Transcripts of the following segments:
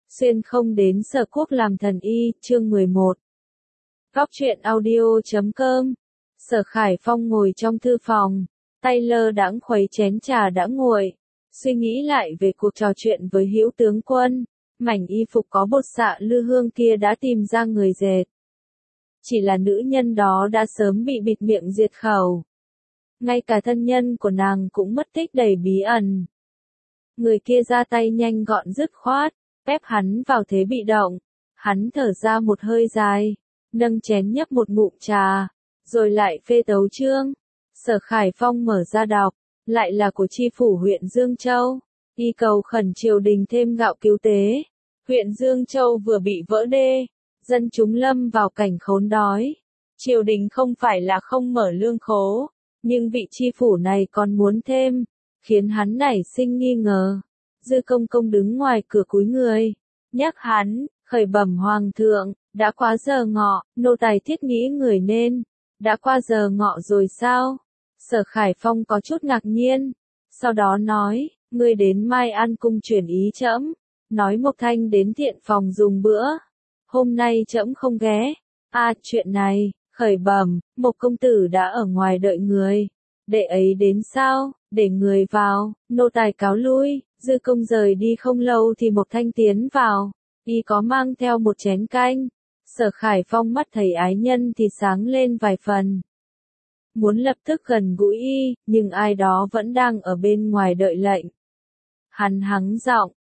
Xuyên không đến Sở Quốc làm thần y, chương 11. Góc truyện audio.com. Sở Khải Phong ngồi trong thư phòng, tay lơ đãng khuấy chén trà đã nguội, suy nghĩ lại về cuộc trò chuyện với Hữu tướng quân. Mảnh y phục có bột xạ lư hương kia đã tìm ra người dệt. Chỉ là nữ nhân đó đã sớm bị bịt miệng diệt khẩu. Ngay cả thân nhân của nàng cũng mất tích đầy bí ẩn. Người kia ra tay nhanh gọn dứt khoát, ép hắn vào thế bị động. Hắn thở ra một hơi dài, nâng chén nhấp một ngụm trà, rồi lại phê tấu chương. Sở Khải Phong mở ra đọc, lại là của chi phủ huyện Dương Châu. Y cầu khẩn triều đình thêm gạo cứu tế. Huyện Dương Châu vừa bị vỡ đê, dân chúng lâm vào cảnh khốn đói. Triều đình không phải là không mở lương khố, nhưng vị chi phủ này còn muốn thêm, khiến hắn nảy sinh nghi ngờ. Dư Công Công đứng ngoài cửa cúi người, nhắc hắn, khởi bẩm hoàng thượng, đã quá giờ ngọ, nô tài thiết nghĩ người nên, đã qua giờ ngọ rồi sao? Sở Khải Phong có chút ngạc nhiên, sau đó nói, ngươi đến Mai An cung chuyển ý trẫm, nói Mộc Thanh đến thiện phòng dùng bữa, hôm nay trẫm không ghé. Chuyện này, khởi bẩm, Mộc công tử đã ở ngoài đợi người, đệ ấy đến sao? Để người vào, nô tài cáo lui. Dư Công rời đi không lâu thì Mộc Thanh tiến vào, y có mang theo một chén canh. Sở Khải Phong mắt thấy ái nhân thì sáng lên vài phần. Muốn lập tức gần gũi y, nhưng ai đó vẫn đang ở bên ngoài đợi lệnh. Hắn hắng giọng,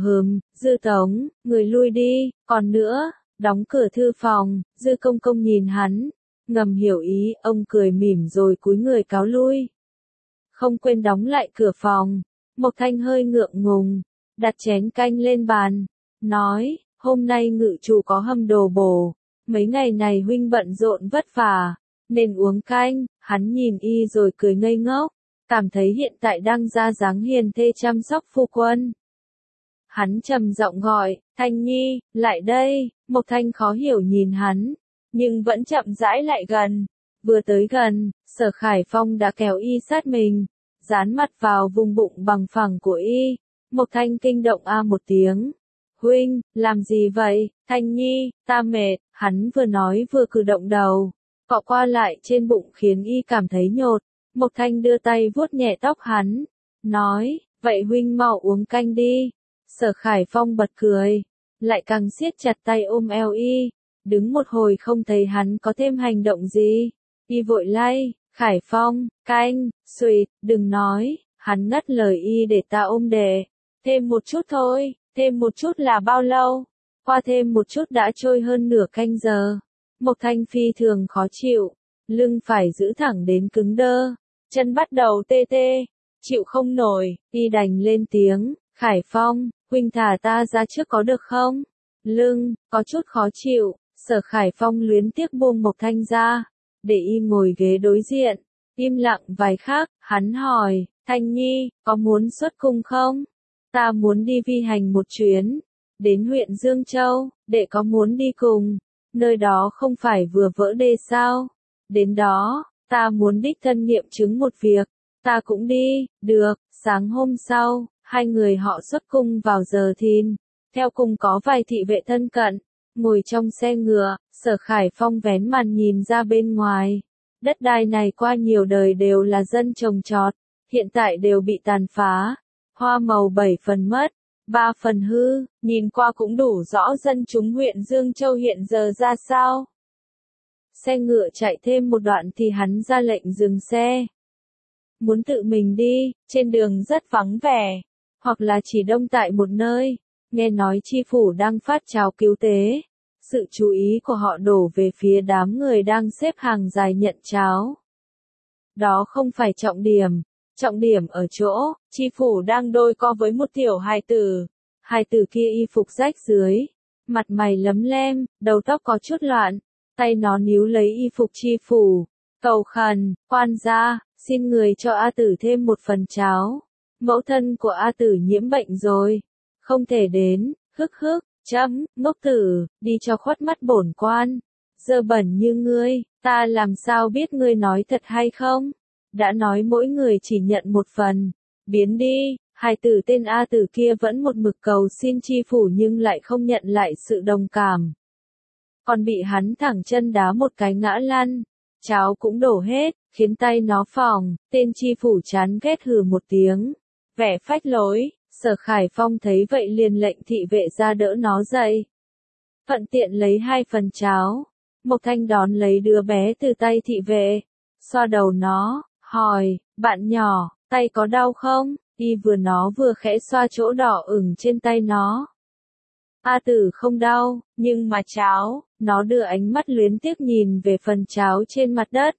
Dư Tống, người lui đi, còn nữa, đóng cửa thư phòng. Dư Công Công nhìn hắn, ngầm hiểu ý, ông cười mỉm rồi cúi người cáo lui. Không quên đóng lại cửa phòng. Mộc Thanh hơi ngượng ngùng, đặt chén canh lên bàn, nói, hôm nay ngự chủ có hầm đồ bổ, mấy ngày này huynh bận rộn vất vả, nên uống canh. Hắn nhìn y rồi cười ngây ngốc, cảm thấy hiện tại đang ra dáng hiền thê chăm sóc phu quân. Hắn trầm giọng gọi, Thanh Nhi, lại đây. Mộc Thanh khó hiểu nhìn hắn, nhưng vẫn chậm rãi lại gần. Vừa tới gần, Sở Khải Phong đã kéo y sát mình, dán mặt vào vùng bụng bằng phẳng của y. Mộc Thanh kinh động một tiếng. Huynh, làm gì vậy? Thanh Nhi, ta mệt. Hắn vừa nói vừa cử động đầu, cọ qua lại trên bụng khiến y cảm thấy nhột. Mộc Thanh đưa tay vuốt nhẹ tóc hắn, nói, vậy huynh mau uống canh đi. Sở Khải Phong bật cười, lại càng siết chặt tay ôm eo y. Đứng một hồi không thấy hắn có thêm hành động gì, y vội lay, Khải Phong, canh, suỵt, đừng nói. Hắn ngắt lời y, để ta ôm đệ. Thêm một chút thôi. Thêm một chút là bao lâu? Qua thêm một chút đã trôi hơn nửa canh giờ. Mộc Thanh phi thường khó chịu, lưng phải giữ thẳng đến cứng đơ, chân bắt đầu tê tê, chịu không nổi, y đành lên tiếng, Khải Phong, huynh thả ta ra trước có được không? Lưng, có chút khó chịu. Sở Khải Phong luyến tiếc buông Mộc Thanh ra, để y ngồi ghế đối diện, im lặng vài khắc, hắn hỏi, Thanh Nhi, có muốn xuất cung không? Ta muốn đi vi hành một chuyến, đến huyện Dương Châu, đệ có muốn đi cùng? Nơi đó không phải vừa vỡ đê sao? Đến đó, ta muốn đích thân nghiệm chứng một việc. Ta cũng đi. Được. Sáng hôm sau, hai người họ xuất cung vào giờ thìn. Theo cùng có vài thị vệ thân cận. Ngồi trong xe ngựa, Sở Khải Phong vén màn nhìn ra bên ngoài. Đất đai này qua nhiều đời đều là dân trồng trọt, hiện tại đều bị tàn phá. Hoa màu 7 phần mất, 3 phần hư, nhìn qua cũng đủ rõ dân chúng huyện Dương Châu hiện giờ ra sao. Xe ngựa chạy thêm một đoạn thì hắn ra lệnh dừng xe. Muốn tự mình đi, trên đường rất vắng vẻ, hoặc là chỉ đông tại một nơi. Nghe nói chi phủ đang phát cháo cứu tế, sự chú ý của họ đổ về phía đám người đang xếp hàng dài nhận cháo. Đó không phải trọng điểm. Trọng điểm ở chỗ, chi phủ đang đôi co với một tiểu hài tử. Hài tử kia y phục rách dưới, mặt mày lấm lem, đầu tóc có chút loạn, tay nó níu lấy y phục chi phủ, cầu khẩn, quan gia, xin người cho A Tử thêm một phần cháo. Mẫu thân của A Tử nhiễm bệnh rồi, không thể đến. Ngốc tử, đi cho khuất mắt bổn quan. Dơ bẩn như ngươi, ta làm sao biết ngươi nói thật hay không? Đã nói mỗi người chỉ nhận một phần. Biến đi. Hài tử tên A Tử kia vẫn một mực cầu xin chi phủ nhưng lại không nhận lại sự đồng cảm. Còn bị hắn thẳng chân đá một cái ngã lăn, cháo cũng đổ hết, khiến tay nó phồng, tên chi phủ chán ghét hừ một tiếng, vẻ phách lối. Sở Khải Phong thấy vậy liền lệnh thị vệ ra đỡ nó dậy. Thuận tiện lấy 2 phần cháo. Mộc Thanh đón lấy đứa bé từ tay thị vệ, xoa đầu nó, hỏi, bạn nhỏ, tay có đau không? Y nó vừa khẽ xoa chỗ đỏ ửng trên tay nó. A Tử không đau, nhưng mà cháo, nó đưa ánh mắt luyến tiếc nhìn về phần cháo trên mặt đất.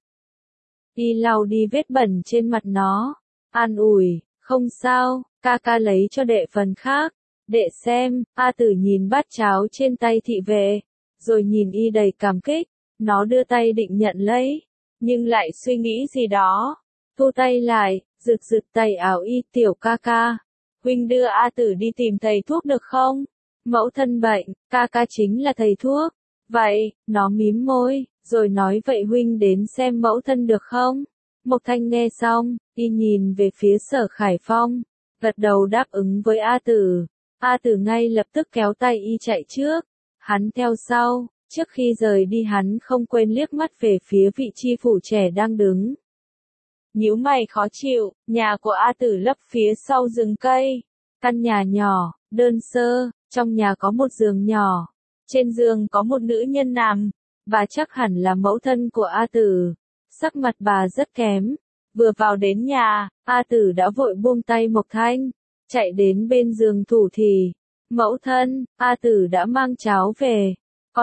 Y lau đi vết bẩn trên mặt nó, an ủi, không sao, ca ca lấy cho đệ phần khác. Đệ xem. A Tử nhìn bát cháo trên tay thị vệ, rồi nhìn Y đầy cảm kích, nó đưa tay định nhận lấy, nhưng lại suy nghĩ gì đó, thu tay lại, rực tay áo Y, tiểu ca ca, huynh đưa A Tử đi tìm thầy thuốc được không? Mẫu thân bệnh, ca ca chính là thầy thuốc. Vậy, nó mím môi, rồi nói vậy huynh đến xem mẫu thân được không? Mộc Thanh nghe xong, Y nhìn về phía Sở Khải Phong, gật đầu đáp ứng với A Tử. A Tử ngay lập tức kéo tay Y chạy trước, hắn theo sau. Trước khi rời đi hắn không quên liếc mắt về phía vị chi phủ trẻ đang đứng. Nhíu mày khó chịu, nhà của A Tử lấp phía sau rừng cây. Căn nhà nhỏ, đơn sơ, trong nhà có một giường nhỏ. Trên giường có một nữ nhân nằm, bà chắc hẳn là mẫu thân của A Tử. Sắc mặt bà rất kém. Vừa vào đến nhà, A Tử đã vội buông tay Mộc Thanh, chạy đến bên giường thủ thì. Mẫu thân, A Tử đã mang cháo về.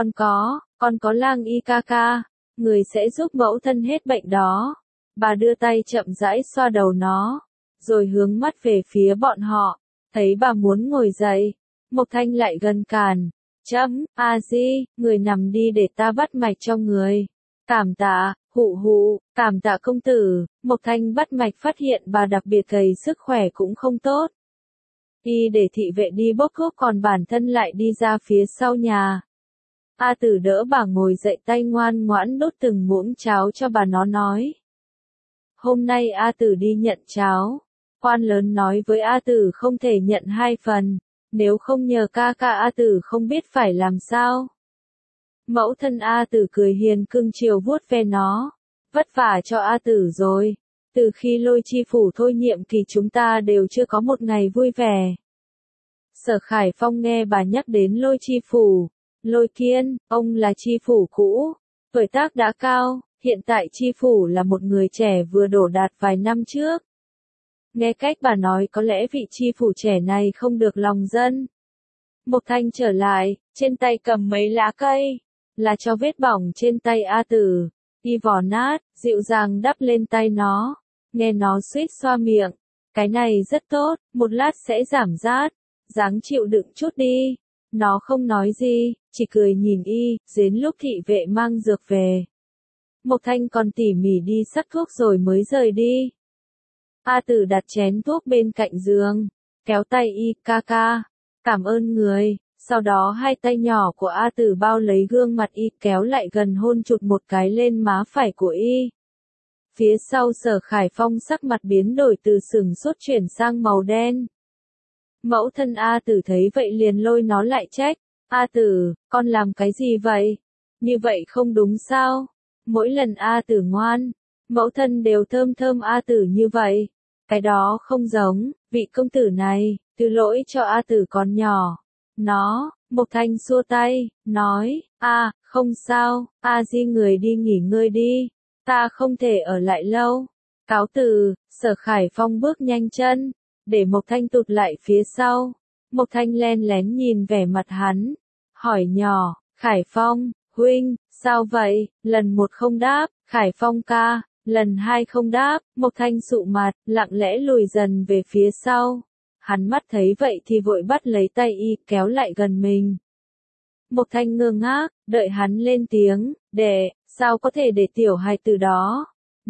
Con có Lang Y ca ca, người sẽ giúp mẫu thân hết bệnh đó. Bà đưa tay chậm rãi xoa đầu nó, rồi hướng mắt về phía bọn họ, thấy bà muốn ngồi dậy. Mộc Thanh lại gần cản, A Di, người nằm đi để ta bắt mạch cho người. Cảm tạ, cảm tạ công tử. Mộc Thanh bắt mạch phát hiện bà đặc biệt gầy, sức khỏe cũng không tốt. Y để thị vệ đi bốc thuốc còn bản thân lại đi ra phía sau nhà. A Tử đỡ bà ngồi dậy, tay ngoan ngoãn đút từng muỗng cháo cho bà, nó nói. Hôm nay A Tử đi nhận cháo. Quan lớn nói với A Tử không thể nhận 2 phần, nếu không nhờ ca ca A Tử không biết phải làm sao. Mẫu thân A Tử cười hiền cưng chiều vuốt ve nó. Vất vả cho A Tử rồi. Từ khi Lôi chi phủ thôi nhiệm kỳ chúng ta đều chưa có một ngày vui vẻ. Sở Khải Phong nghe bà nhắc đến Lôi chi phủ. Lôi Kiên, ông là chi phủ cũ, tuổi tác đã cao, hiện tại chi phủ là một người trẻ vừa đổ đạt vài năm trước. Nghe cách bà nói có lẽ vị chi phủ trẻ này không được lòng dân. Mộc Thanh trở lại, trên tay cầm mấy lá cây, là cho vết bỏng trên tay A Tử. Y vò nát, dịu dàng đắp lên tay nó, nghe nó suýt xoa miệng. Cái này rất tốt, một lát sẽ giảm rát, ráng chịu đựng chút đi. Nó không nói gì, chỉ cười nhìn Y, đến lúc thị vệ mang dược về. Mộc Thanh còn tỉ mỉ đi sắc thuốc rồi mới rời đi. A Tử đặt chén thuốc bên cạnh giường, kéo tay Y, ca ca, cảm ơn người. Sau đó 2 tay nhỏ của A Tử bao lấy gương mặt Y, kéo lại gần hôn chụt một cái lên má phải của Y. Phía sau Sở Khải Phong sắc mặt biến đổi từ sừng sốt chuyển sang màu đen. Mẫu thân A Tử thấy vậy liền lôi nó lại trách. A Tử, con làm cái gì vậy? Như vậy không đúng sao? Mỗi lần A Tử ngoan, mẫu thân đều thơm thơm A Tử như vậy. Cái đó không giống, vị công tử này, thứ lỗi cho A Tử còn nhỏ. Mộc Thanh xua tay, nói, không sao, A Di người đi nghỉ ngơi đi, ta không thể ở lại lâu. Cáo từ. Sở Khải Phong bước nhanh chân, để Mộc Thanh tụt lại phía sau. Mộc Thanh len lén nhìn vẻ mặt hắn, hỏi nhỏ, Khải Phong, huynh, sao vậy? Lần 1 không đáp, Khải Phong ca, lần 2 không đáp. Mộc Thanh sụ mặt, lặng lẽ lùi dần về phía sau. Hắn mắt thấy vậy thì vội bắt lấy tay Y, kéo lại gần mình. Mộc Thanh ngơ ngác, đợi hắn lên tiếng, sao có thể để tiểu hài tử đó?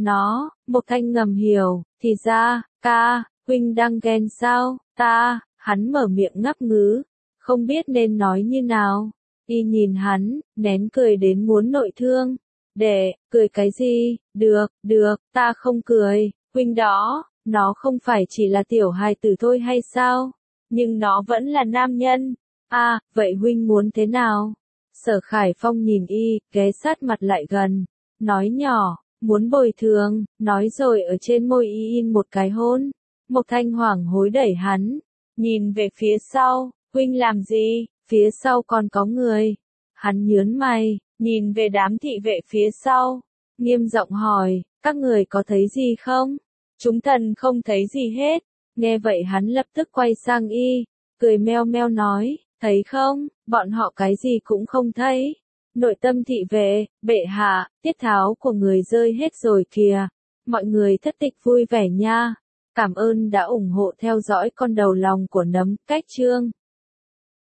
Mộc Thanh ngầm hiểu, thì ra, ca, huynh đang ghen sao? Hắn mở miệng ngắp ngứ, không biết nên nói như nào. Y nhìn hắn, nén cười đến muốn nội thương. Cười cái gì? Được, ta không cười, huynh đó, Nó không phải chỉ là tiểu hài tử thôi hay sao? Nhưng nó vẫn là nam nhân. À, vậy huynh muốn thế nào? Sở Khải Phong nhìn y, ghé sát mặt lại gần, nói nhỏ, muốn bồi thường, nói rồi ở trên môi y in một cái hôn. Mộc Thanh hoảng hối đẩy hắn, nhìn về phía sau, huynh làm gì, phía sau còn có người. Hắn nhớn mày, nhìn về đám thị vệ phía sau, nghiêm giọng hỏi, các người có thấy gì không? Chúng thần không thấy gì hết. Nghe vậy hắn lập tức quay sang y, cười meo meo nói, thấy không, bọn họ cái gì cũng không thấy. Nội tâm thị vệ, bệ hạ, tiết tháo của người rơi hết rồi kìa. Mọi người thất tịch vui vẻ nha. Cảm ơn đã ủng hộ theo dõi con đầu lòng của nấm cách chương.